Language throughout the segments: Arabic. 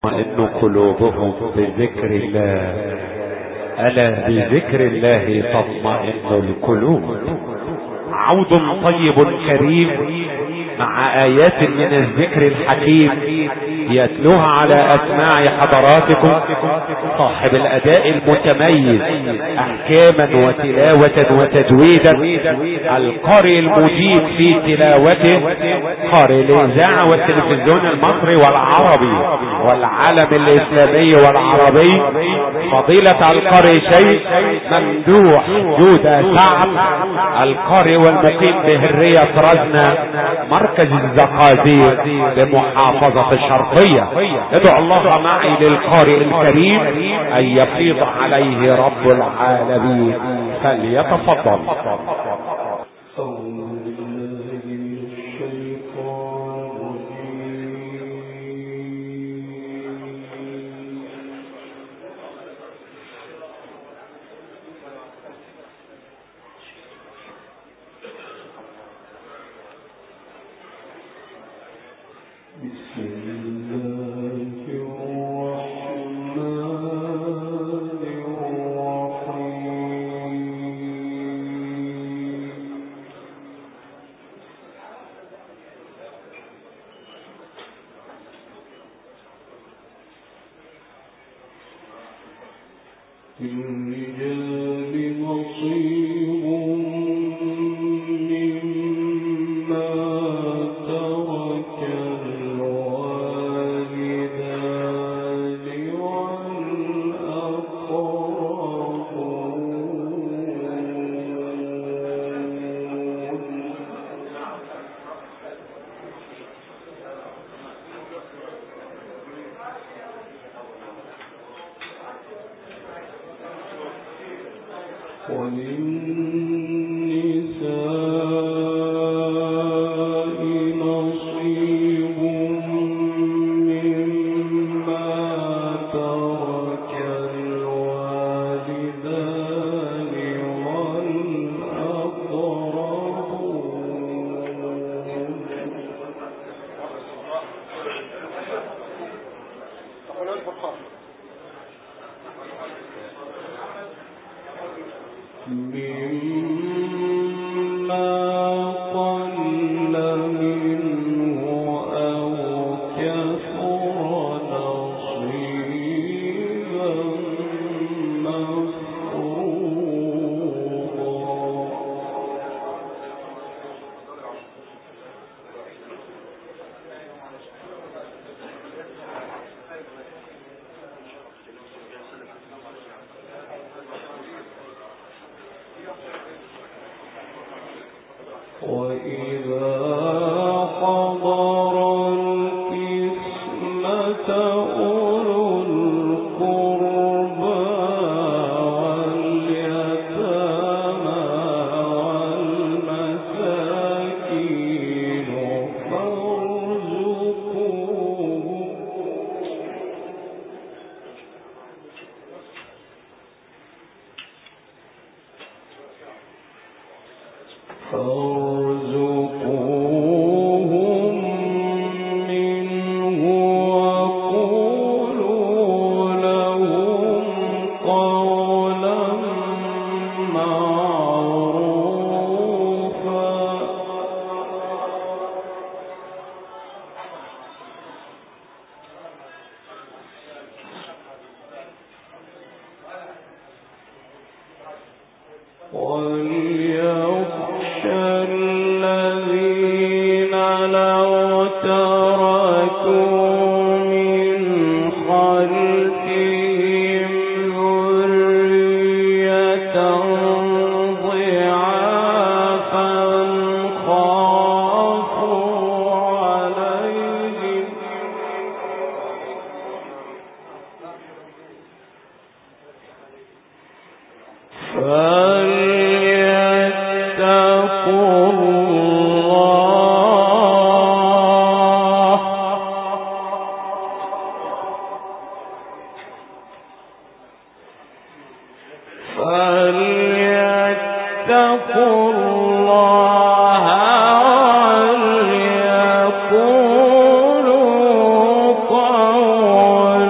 تطمئن قلوبهم بذكر الله. ألا بذكر الله تطمئن القلوب. عود طيب كريم مع آيات من الذكر الحكيم يتلوها على أسماع حضراتكم صاحب الأداء المتميز أحكاما وتلاوة وتجويدا، القارئ المجيد في تلاوته، قارئ الإذاعة والتلفزيون المصري والعربي والعالم الإسلامي والعربي، فضيلة القارئ شيخ ممدوح جودة سعد، القارئ والمقيم بهرية رزنة مركز الزقازيق بمحافظة الشرقية. ادعو الله معي للقارئ الكريم ان يفيض عليه رب العالمين، فليتفضل. فليتقوا الله وليقولوا قولا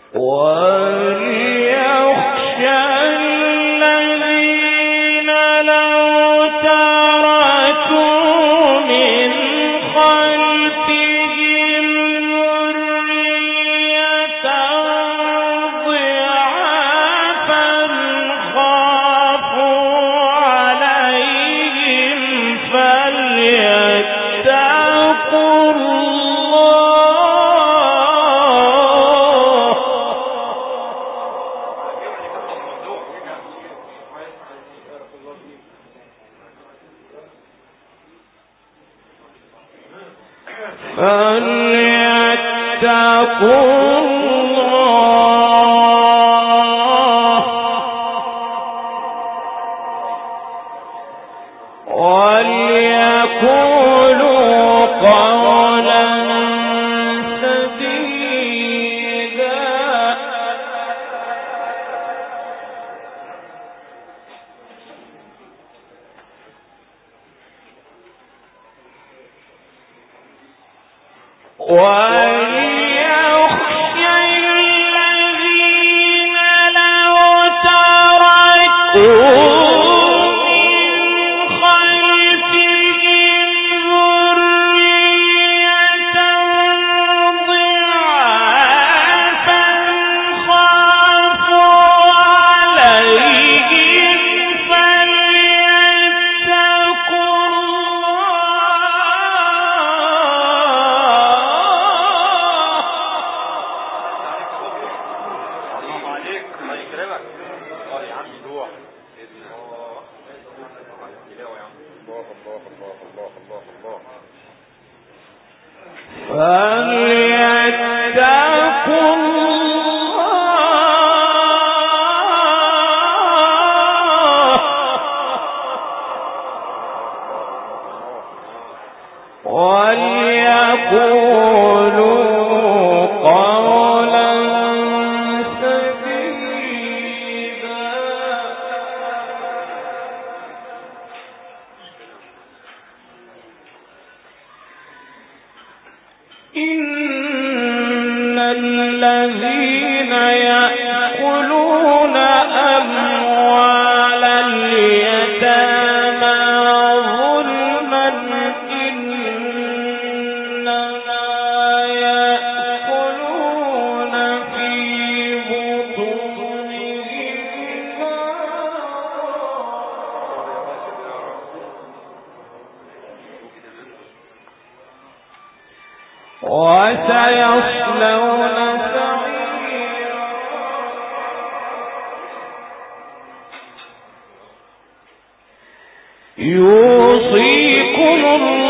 يوصيكم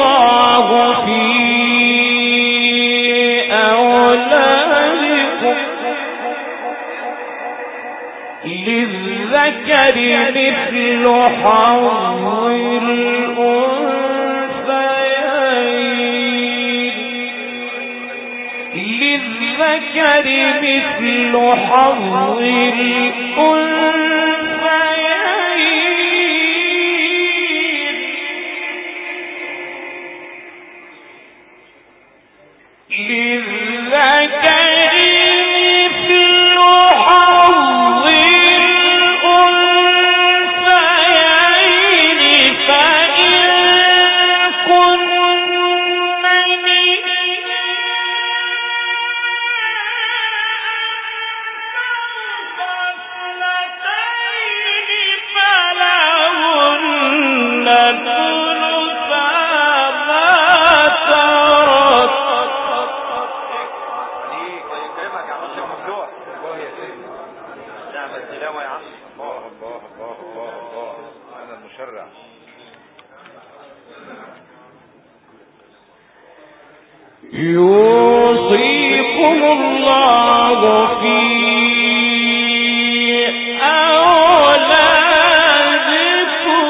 الله في أولادكم للذكر مثل حظ الأنثيين للذكر مثل حظ الأنثيين يوصيكم الله في أولادكم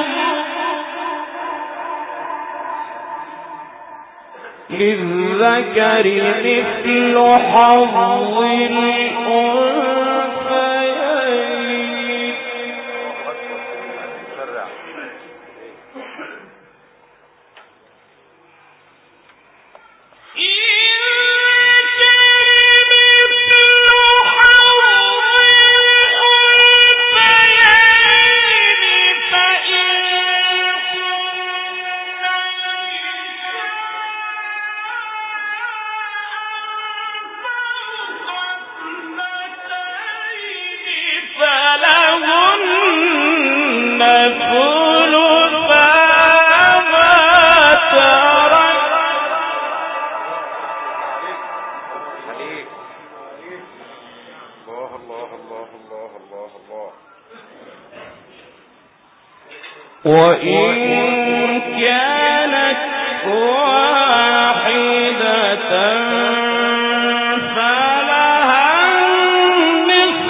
للذكر مثل حظ الأنثيين إن كان مثل حظ وإن كانت واحدة فلها النصف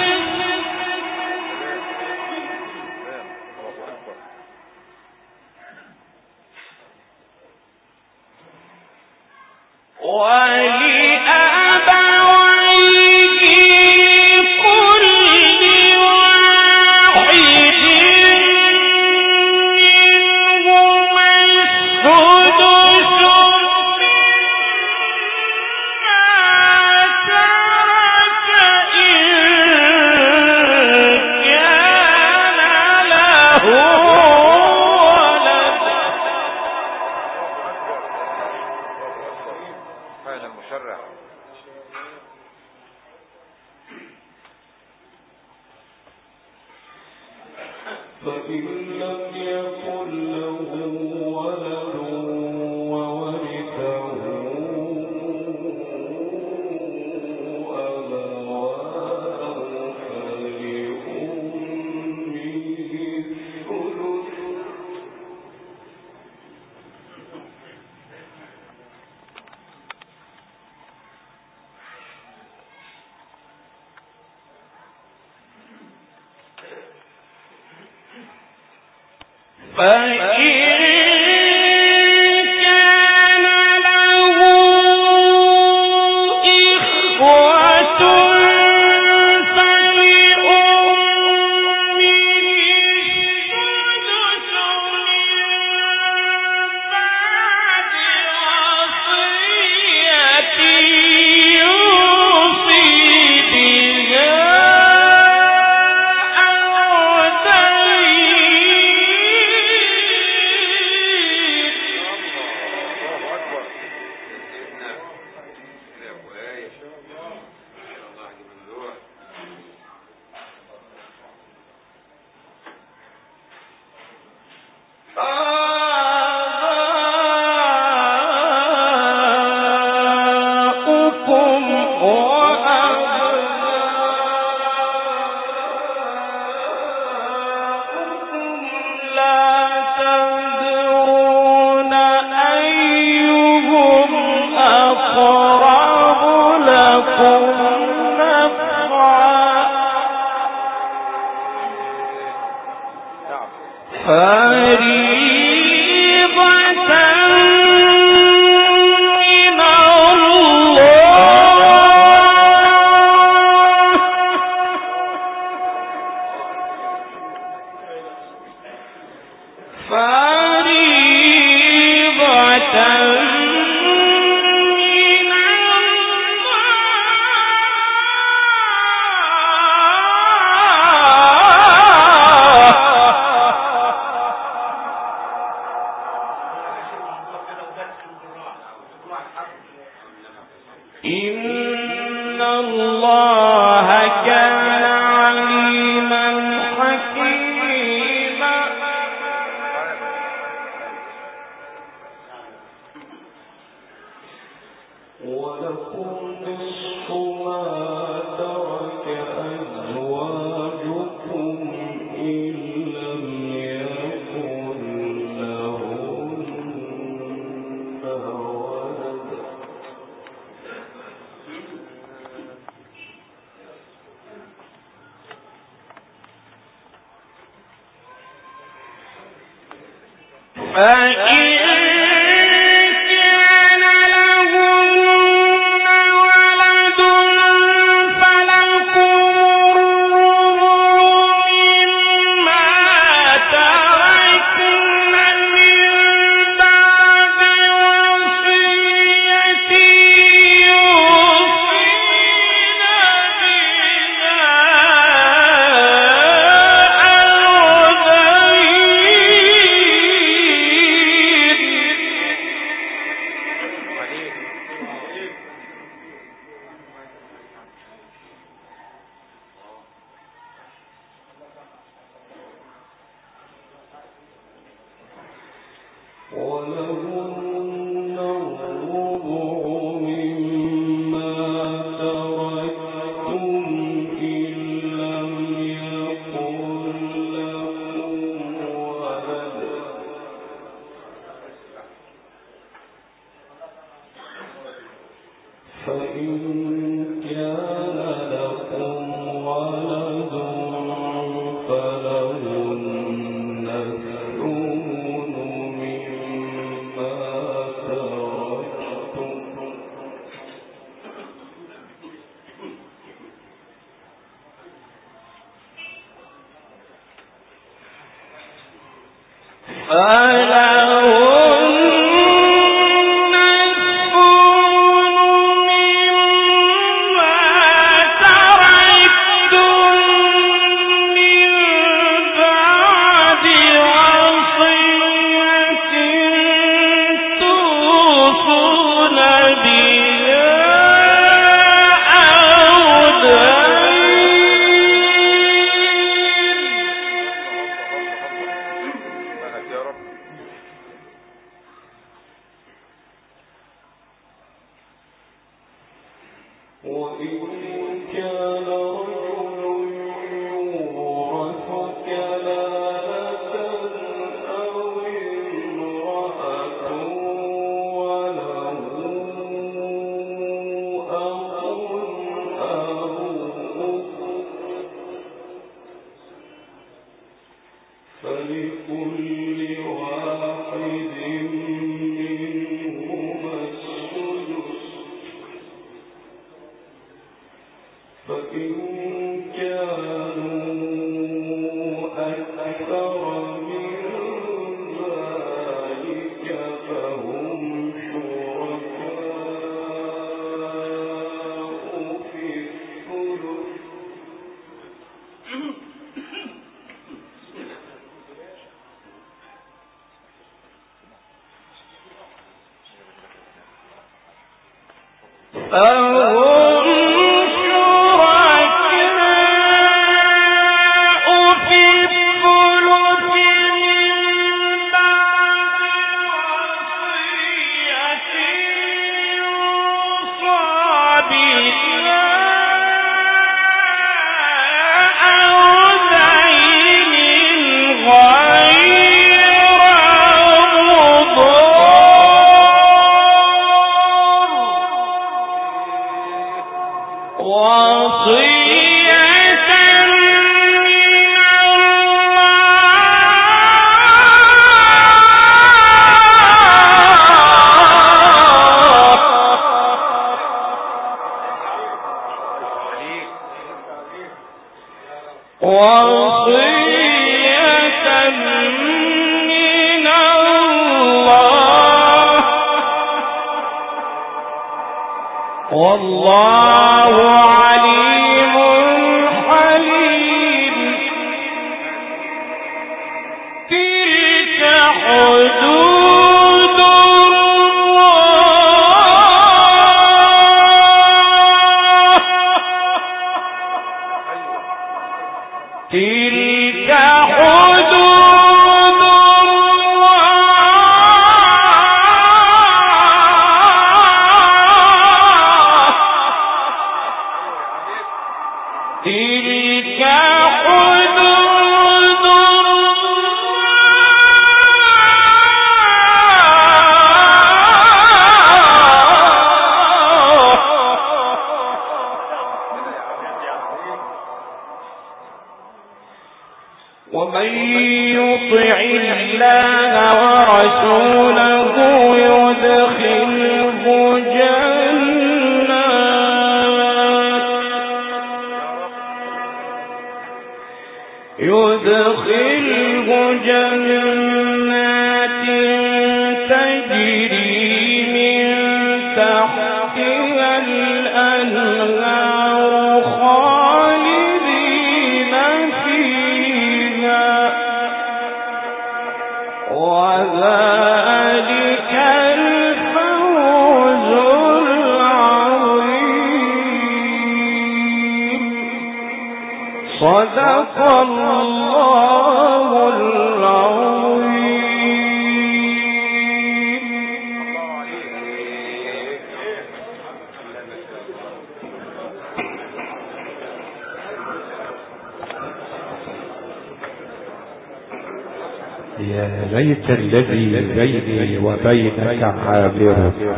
يا ليت الذي بيني وبينك عابر،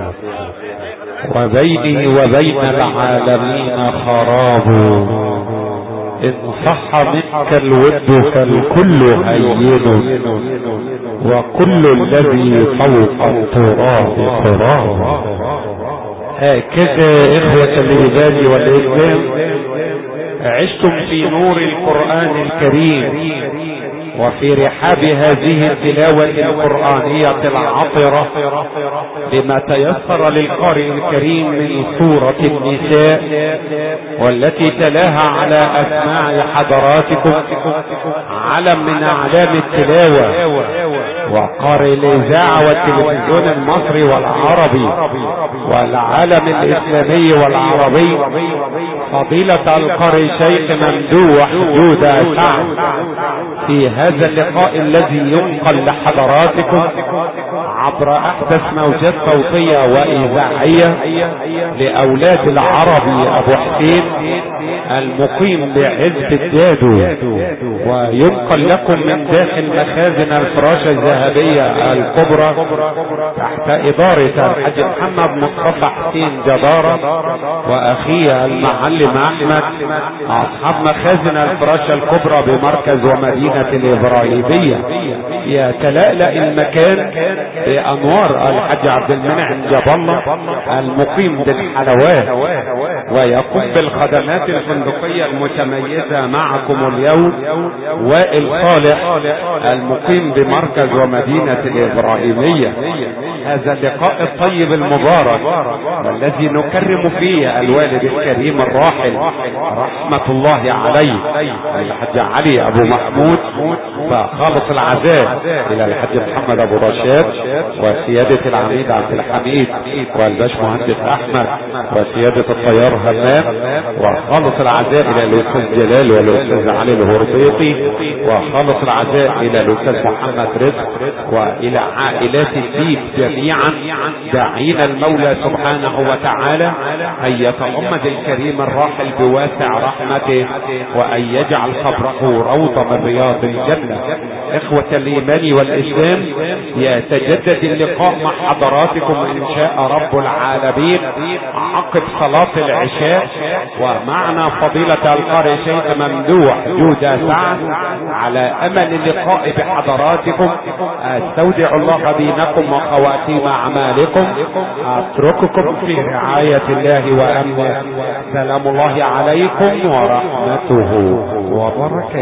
وبيني وبين العالمين خراب، إن صح منك الود فالكل هين، وكل الذي فوق التراب تراب. هكذا إخوة الإيمان والإسلام عشتم في نور القرآن الكريم، وفي رحاب هذه التلاوة القرآنية العطرة بما تيسر للقارئ الكريم من سورة النساء، والتي تلاها على أسماع حضراتكم علم من أعلام التلاوة وقارئ الإذاعة والتلفزيون المصري والعربي والعالم الإسلامي والعربي، فضيلة القارئ شيخ ممدوح جودة سعد، في هذا اللقاء الذي ينقل لحضراتكم عبر احدث موجات صوتية واذاعية لاولاد العربي ابو حسين المقيم بعزب الدادو، وينقل لكم من داخل مخازن الفراشة الذهبية الكبرى تحت ادارة الحاج محمد مصطفى حسين جدارة واخيه المعلم احمد، اصحاب مخازن الفراشة الكبرى بمركز ومدينة الابراهيمية. يتلألأ المكان بانوار الحاج عبد المنعم جاب الله المقيم بالحلوات، ويقوم بالخدمات الفندقية المتميزة معكم اليوم وائل صالح المقيم بمركز ومدينة الابراهيمية. هذا اللقاء الطيب المبارك والذي نكرم فيه الوالد الكريم الراحل رحمة الله عليه الحاج علي ابو محمود، فخالص العزاء الى الحاج محمد ابو رشاد وسيادة العميد عبد الحميد والباش مهندس احمد وسيادة الطيار همام، وخالص العزاء الى الاستاذ جلال والاستاذ علي الهربيطي، وخالص العزاء الى الاستاذ محمد رزق، والى عائلات الدين جميعا، داعين المولى سبحانه وتعالى ان يتغمد الكريم الراحل بواسع رحمته وان يجعل قبره روضة من رياض الجنة. اخوة الايمان والاسلام، يتجدد اللقاء مع حضراتكم ان شاء رب العالمين عقب صلاة العشاء، ومعنا فضيلة القارئ شيخ ممدوح جودة سعد، على امل اللقاء بحضراتكم. استودع الله دينكم وخواتيم اعمالكم، اترككم في رعاية الله وامنه. سلام الله عليكم ورحمته وبركاته.